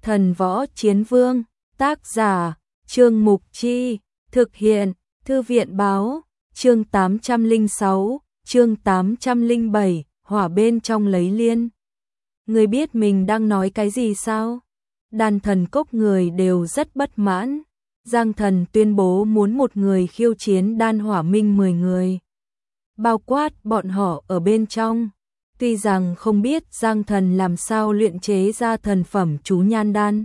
Thần Võ Chiến Vương, tác giả, Trương Mục Chi, thực hiện, Thư viện báo, chương 806, chương 807, hỏa bên trong lấy liên. Người biết mình đang nói cái gì sao? Đan Thần Cốc người đều rất bất mãn. Giang Thần tuyên bố muốn một người khiêu chiến Đan Hỏa Minh 10 người. Bao quát bọn họ ở bên trong. Tuy rằng không biết Giang Thần làm sao luyện chế ra thần phẩm chú nhan đan.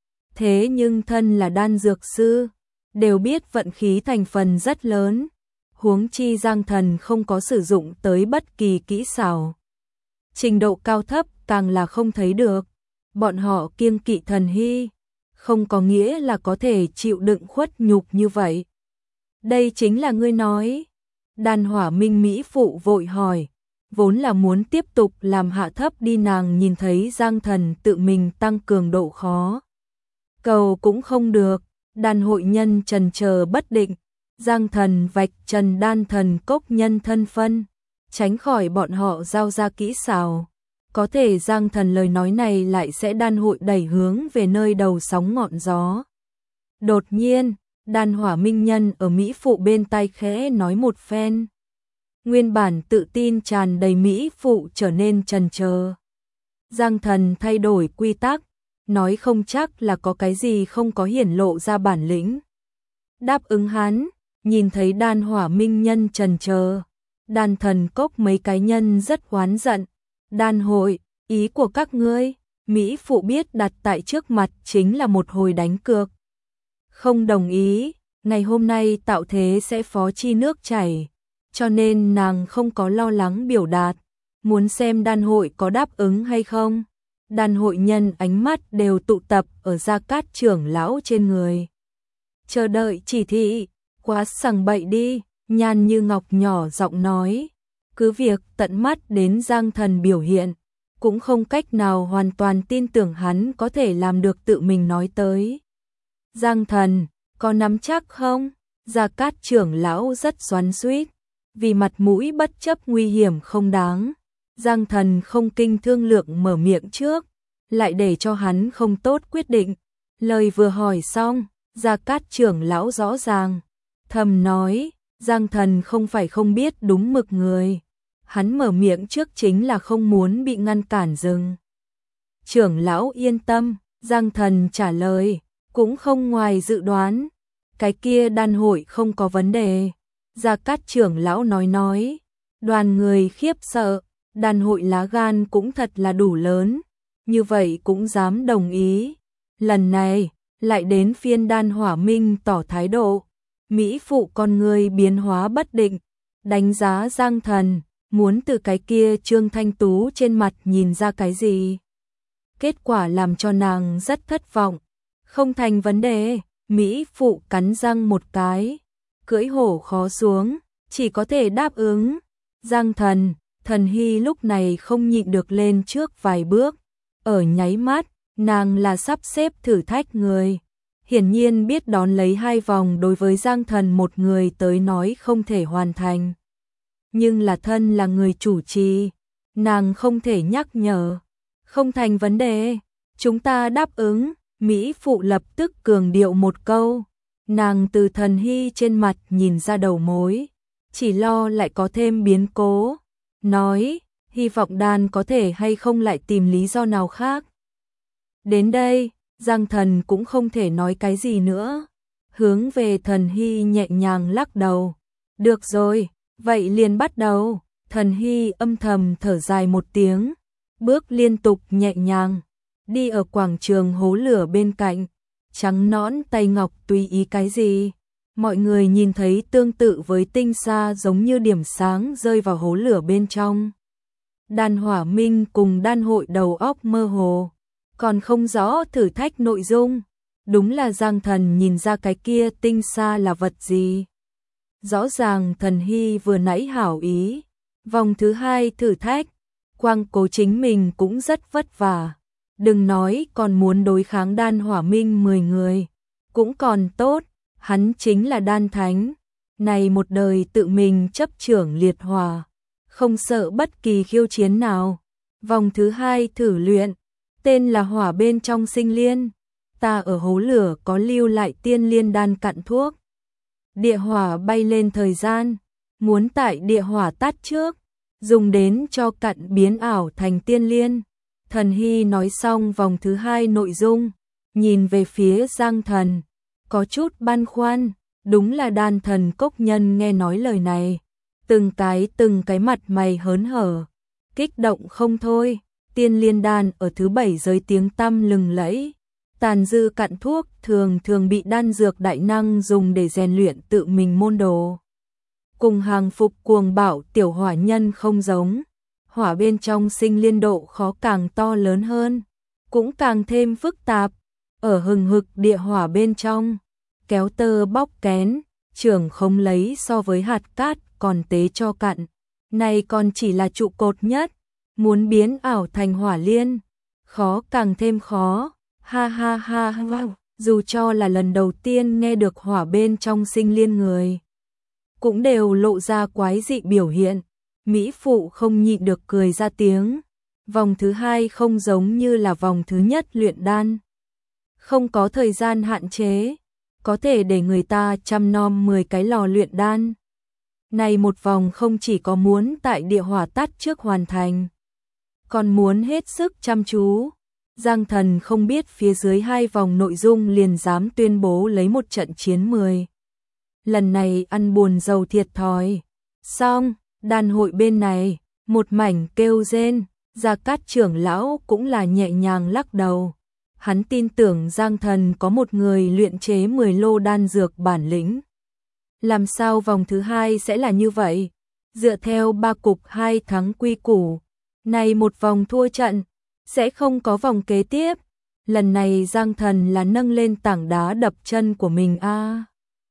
Thế nhưng thân là đan dược sư, đều biết vận khí thành phần rất lớn. Huống chi Giang Thần không có sử dụng tới bất kỳ kỹ xảo. Trình độ cao thấp càng là không thấy được. Bọn họ kiêng kỵ Thần Hy, không có nghĩa là có thể chịu đựng khuất nhục như vậy. Đây chính là ngươi nói. Đan Hỏa Minh Mỹ phụ vội hỏi, vốn là muốn tiếp tục làm hạ thấp đi, nàng nhìn thấy Giang Thần tự mình tăng cường độ khó. Cầu cũng không được, đan hội nhân trần chờ bất định, Giang Thần vạch trần Đan Thần Cốc nhân thân phân, tránh khỏi bọn họ giao ra kỹ xảo. Có thể Giang Thần lời nói này lại sẽ đan hội đẩy hướng về nơi đầu sóng ngọn gió. Đột nhiên, Đan Hỏa Minh Nhân ở Mỹ phụ bên tai khẽ nói một phen. Nguyên bản tự tin tràn đầy Mỹ phụ trở nên chần chờ. Giang Thần thay đổi quy tắc, nói không chắc là có cái gì không có hiển lộ ra bản lĩnh. Đáp ứng hắn, nhìn thấy Đan Hỏa Minh Nhân chần chờ, Đan Thần Cốc mấy cái nhân rất oán giận. Đan hội, ý của các ngươi, Mỹ phụ biết đặt tại trước mặt chính là một hồi đánh cược. Không đồng ý, ngày hôm nay tạo thế sẽ phó chi nước chảy, cho nên nàng không có lo lắng biểu đạt, muốn xem đan hội có đáp ứng hay không. Đan hội nhân ánh mắt đều tụ tập ở Gia Cát trưởng lão trên người. Chờ đợi chỉ thị, quá sằng bậy đi, Nhan Như Ngọc nhỏ giọng nói. Cứ việc tận mắt đến Giang Thần biểu hiện, cũng không cách nào hoàn toàn tin tưởng hắn có thể làm được tự mình nói tới. Giang Thần, có nắm chắc không? Gia Cát trưởng lão rất xoắn xuýt, vì mặt mũi bất chấp nguy hiểm không đáng. Giang Thần không kinh thương lượng mở miệng trước, lại để cho hắn không tốt quyết định. Lời vừa hỏi xong, Gia Cát trưởng lão rõ ràng, thầm nói, Giang Thần không phải không biết đúng mực người. Hắn mở miệng trước chính là không muốn bị ngăn cản dừng. Trưởng lão yên tâm, Giang Thần trả lời, cũng không ngoài dự đoán. Cái kia đan hội không có vấn đề. Gia Cát trưởng lão nói, đoàn người khiếp sợ, đan hội lá gan cũng thật là đủ lớn, như vậy cũng dám đồng ý. Lần này, lại đến phiên Đan Hỏa Minh tỏ thái độ. Mỹ phụ con người biến hóa bất định, đánh giá Giang Thần, muốn từ cái kia Trương Thanh Tú trên mặt nhìn ra cái gì. Kết quả làm cho nàng rất thất vọng. Không thành vấn đề, Mỹ phụ cắn răng một cái, cưỡi hổ khó xuống, chỉ có thể đáp ứng. Giang Thần, Thần Hy lúc này không nhịn được lên trước vài bước. Ở nháy mắt, nàng là sắp xếp thử thách người. Hiển nhiên biết đón lấy 2 vòng đối với Giang Thần một người tới nói không thể hoàn thành. Nhưng là thân là người chủ trì, nàng không thể nhắc nhở. Không thành vấn đề, chúng ta đáp ứng. Mỹ phụ lập tức cường điệu một câu. Nàng từ Thần Hy trên mặt nhìn ra đầu mối, chỉ lo lại có thêm biến cố. Nói, hy vọng đan có thể hay không lại tìm lý do nào khác. Đến đây, Giang Thần cũng không thể nói cái gì nữa. Hướng về Thần Hy nhẹ nhàng lắc đầu. Được rồi, vậy liền bắt đầu. Thần Hy âm thầm thở dài một tiếng, bước liên tục nhẹ nhàng, đi ở quảng trường hố lửa bên cạnh, trắng nõn tay ngọc tùy ý cái gì. Mọi người nhìn thấy tương tự với tinh sa giống như điểm sáng rơi vào hố lửa bên trong. Đan Hỏa Minh cùng đan hội đầu óc mơ hồ, còn không rõ thử thách nội dung. Đúng là Giang Thần nhìn ra cái kia tinh sa là vật gì. Rõ ràng Thần Hy vừa nãy hảo ý. Vòng thứ 2 thử thách, Quang Cố chính mình cũng rất vất vả. Đừng nói còn muốn đối kháng Đan Hỏa Minh 10 người. Cũng còn tốt, hắn chính là đan thánh. Này một đời tự mình chấp trưởng liệt hỏa, không sợ bất kỳ khiêu chiến nào. Vòng thứ 2 thử luyện, tên là hỏa bên trong sinh liên. Ta ở hố lửa có lưu lại tiên liên đan cặn thuốc. Địa hỏa bay lên thời gian, muốn tại địa hỏa tắt trước, dùng đến cho cặn biến ảo thành tiên liên. Thần Hy nói xong vòng thứ 2 nội dung, nhìn về phía Giang Thần, có chút băn khoăn, đúng là đan thần cốc nhân nghe nói lời này, từng cái mặt mày hớn hở, kích động không thôi. Tiên liên đan ở thứ 7 giới tiếng tăm lừng lẫy, tàn dư cặn thuốc thường thường bị đan dược đại năng dùng để rèn luyện tự mình môn đồ. Cùng hàng phục cuồng bạo tiểu hỏa nhân không giống, hỏa bên trong sinh liên độ khó càng to lớn hơn, cũng càng thêm phức tạp. Ở hừng hực địa hỏa bên trong, kéo tơ bóc kén, trưởng không lấy so với hạt cát còn tế cho cặn. Này còn chỉ là trụ cột nhất, muốn biến ảo thành hỏa liên, khó càng thêm khó. Ha ha ha wow. Dù cho là lần đầu tiên nghe được hỏa bên trong sinh liên người, cũng đều lộ ra quái dị biểu hiện. Mỹ phụ không nhịn được cười ra tiếng. Vòng thứ 2 không giống như là vòng thứ nhất luyện đan, không có thời gian hạn chế, có thể để người ta chăm nom 10 cái lò luyện đan. Này một vòng không chỉ có muốn tại địa hỏa tắt trước hoàn thành, còn muốn hết sức chăm chú. Giang Thần không biết phía dưới 2 vòng nội dung liền dám tuyên bố lấy một trận chiến 10. Lần này ăn buồn giàu thiệt thòi. Xong, đàn hội bên này, một mảnh kêu rên, Gia Cát trưởng lão cũng là nhẹ nhàng lắc đầu. Hắn tin tưởng Giang Thần có một người luyện chế 10 lô đan dược bản lĩnh. Làm sao vòng thứ 2 sẽ là như vậy? Dựa theo 3 cục 2 thắng quy củ, này một vòng thua trận, sẽ không có vòng kế tiếp. Lần này Giang Thần là nâng lên tảng đá đập chân của mình a.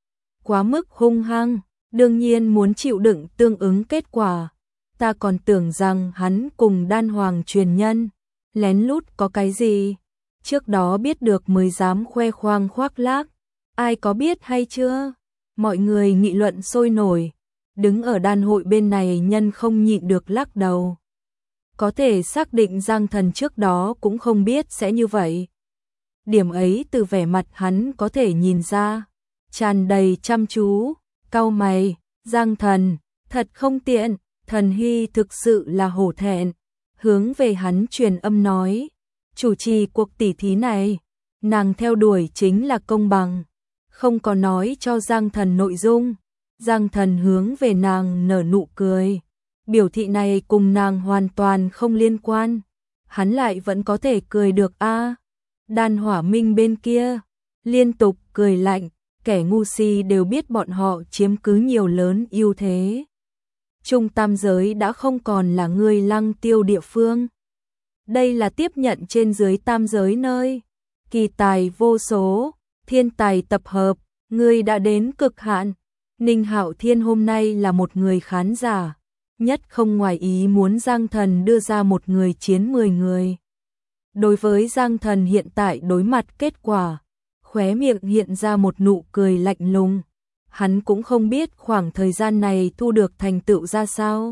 Quá mức hung hăng, đương nhiên muốn chịu đựng tương ứng kết quả. Ta còn tưởng rằng hắn cùng đan hoàng truyền nhân, lén lút có cái gì, trước đó biết được mới dám khoe khoang khoác lác. Ai có biết hay chưa? Mọi người nghị luận sôi nổi, đứng ở đan hội bên này nhân không nhịn được lắc đầu. Có thể xác định Giang Thần trước đó cũng không biết sẽ như vậy. Điểm ấy từ vẻ mặt hắn có thể nhìn ra, tràn đầy chăm chú, cau mày. Giang Thần, thật không tiện. Thần Hy thực sự là hổ thẹn, hướng về hắn truyền âm nói, chủ trì cuộc tỉ thí này, nàng theo đuổi chính là công bằng, không có nói cho Giang Thần nội dung. Giang Thần hướng về nàng nở nụ cười, biểu thị này cùng nàng hoàn toàn không liên quan, hắn lại vẫn có thể cười được a. Đan Hỏa Minh bên kia liên tục cười lạnh, kẻ ngu si đều biết bọn họ chiếm cứ nhiều lớn ưu thế. Trung tam giới đã không còn là người lăng tiêu địa phương. Đây là tiếp nhận trên dưới tam giới nơi, kỳ tài vô số, thiên tài tập hợp, người đã đến cực hạn. Ninh Hạo Thiên hôm nay là một người khán giả, nhất không ngoài ý muốn Giang Thần đưa ra một người chiến 10 người. Đối với Giang Thần hiện tại đối mặt kết quả, khóe miệng hiện ra một nụ cười lạnh lùng. Hắn cũng không biết khoảng thời gian này thu được thành tựu ra sao.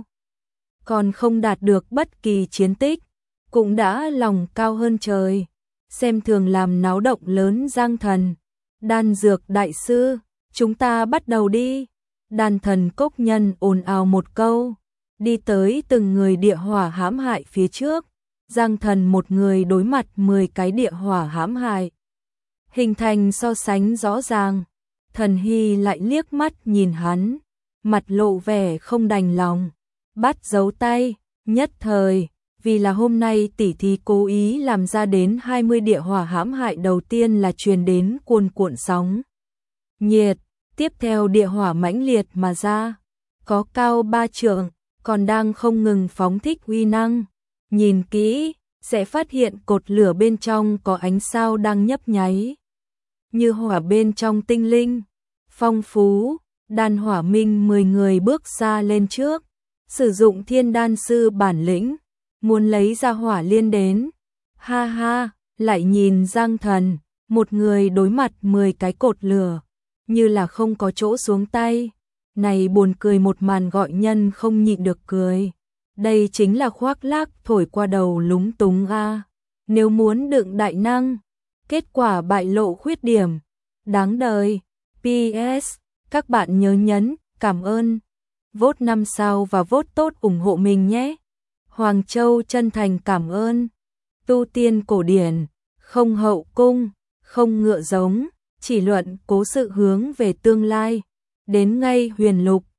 Còn không đạt được bất kỳ chiến tích, cũng đã lòng cao hơn trời. Xem thường làm náo động lớn Giang Thần. Đan dược đại sư, chúng ta bắt đầu đi. Đan thần cốc nhân ồn ào một câu, đi tới từng người địa hỏa hãm hại phía trước. Giang Thần một người đối mặt 10 cái địa hỏa hãm hại, hình thành so sánh rõ ràng. Thần Hy lại liếc mắt nhìn hắn, mặt lộ vẻ không đành lòng, bắt giấu tay, nhất thời, vì là hôm nay tỷ thí cố ý làm ra đến 20 địa hỏa hãm hại đầu tiên là truyền đến cuồn cuộn sóng nhiệt, tiếp theo địa hỏa mãnh liệt mà ra, có cao 3 trượng, còn đang không ngừng phóng thích uy năng. Nhìn kỹ, sẽ phát hiện cột lửa bên trong có ánh sao đang nhấp nháy, như hỏa bên trong tinh linh. Phong phú, Đan Hỏa Minh 10 người bước xa lên trước, sử dụng thiên đan sư bản lĩnh, muốn lấy ra hỏa liên đến. Ha ha, lại nhìn Giang Thần, một người đối mặt 10 cái cột lửa, như là không có chỗ xuống tay. Này buồn cười một màn gọi nhân không nhịn được cười. Đây chính là khoác lác thổi qua đầu lúng túng a. nếu muốn đựng đại năng, kết quả bại lộ khuyết điểm, đáng đời. PS, các bạn nhớ nhấn cảm ơn, vote 5 sao và vote tốt ủng hộ mình nhé. Hoàng Châu chân thành cảm ơn. Tu tiên cổ điển, không hậu cung, không ngựa giống, chỉ luận cố sự hướng về tương lai. Đến ngay huyền lục,